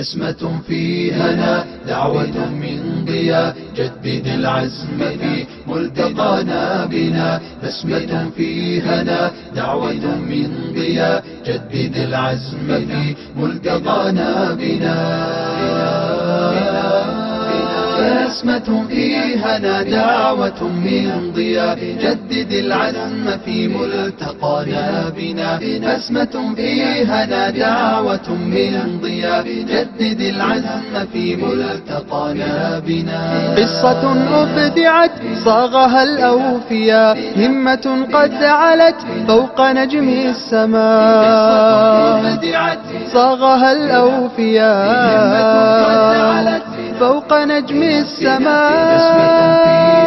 بسمة في هنا دعوة من ضياء جدد العزم في ملتقانا بنا. بسمة في هنا دعوة من ضياء جدد العزم في ملتقانا بنا. بسمة في هنا دعوة من ضياء جدد العزم في ملتقانا بنا. بسمة في هنا دعوة من ضياء جدد العزم في ملتقانا بنا. قصة أبدعت صاغها الأوفياء، همة قد علت فوق نجم السماء. صاغها الأوفياء فوق نجم السماء.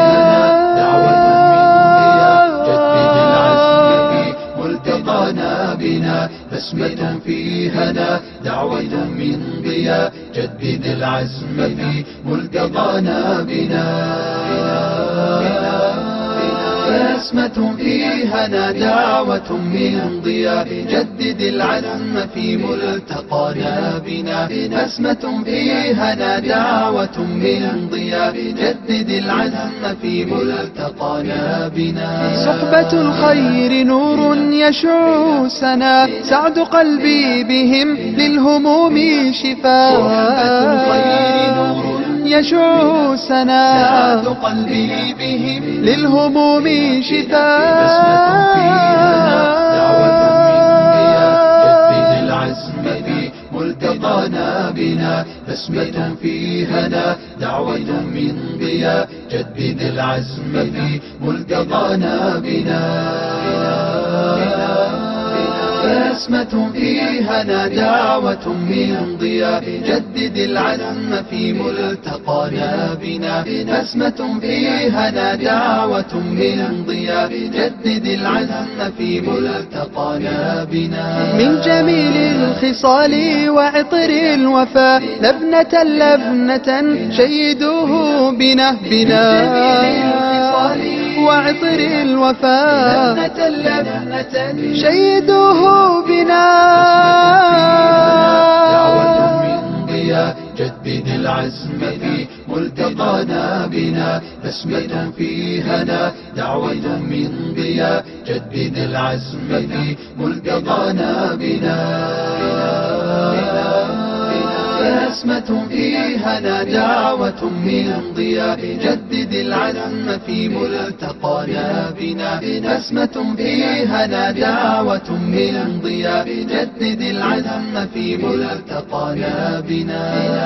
بسمة في هنا دعوة من ضياء جدد العزم في ملتقانا بنا. بسمة في هنا دعوة من ضياء جدد العزم في ملتقانا بنا. بسمة في هنا دعوة من ضياء جدد العزم في ملتقانا بنا. صحبة الخير نور يشع سنا، سعد قلبي بهم للهموم شفاء. يشع سنا، سعد قلبي بهم للهموم شفاء. ملتقانا بنا. بسمة في هنا دعوة من ضياء جدد العزم في ملتقانا بنا. بسمة في هنا دعوة من ضياء جدد العزم في ملتقانا بنا. بسمة في هنا دعوة من ضياء جدد العزم في ملتقانا بنا. من جميل الخصال وعطر الوفاء لبنة لبنة شيدوه بنا وعطر الوفاء لبنة شيدوه بنا. دعوة من ضياء جدد العزم في ملتقانا بنا. بسمة في هنا دعوة من ضياء جدد العزم في ملتقانا بنا. بسمة في هنا دعوة من ضياء جدد العزم في ملتقانا بنا. بسمة في هنا دعوة من ضياء جدد العزم في ملتقانا بنا.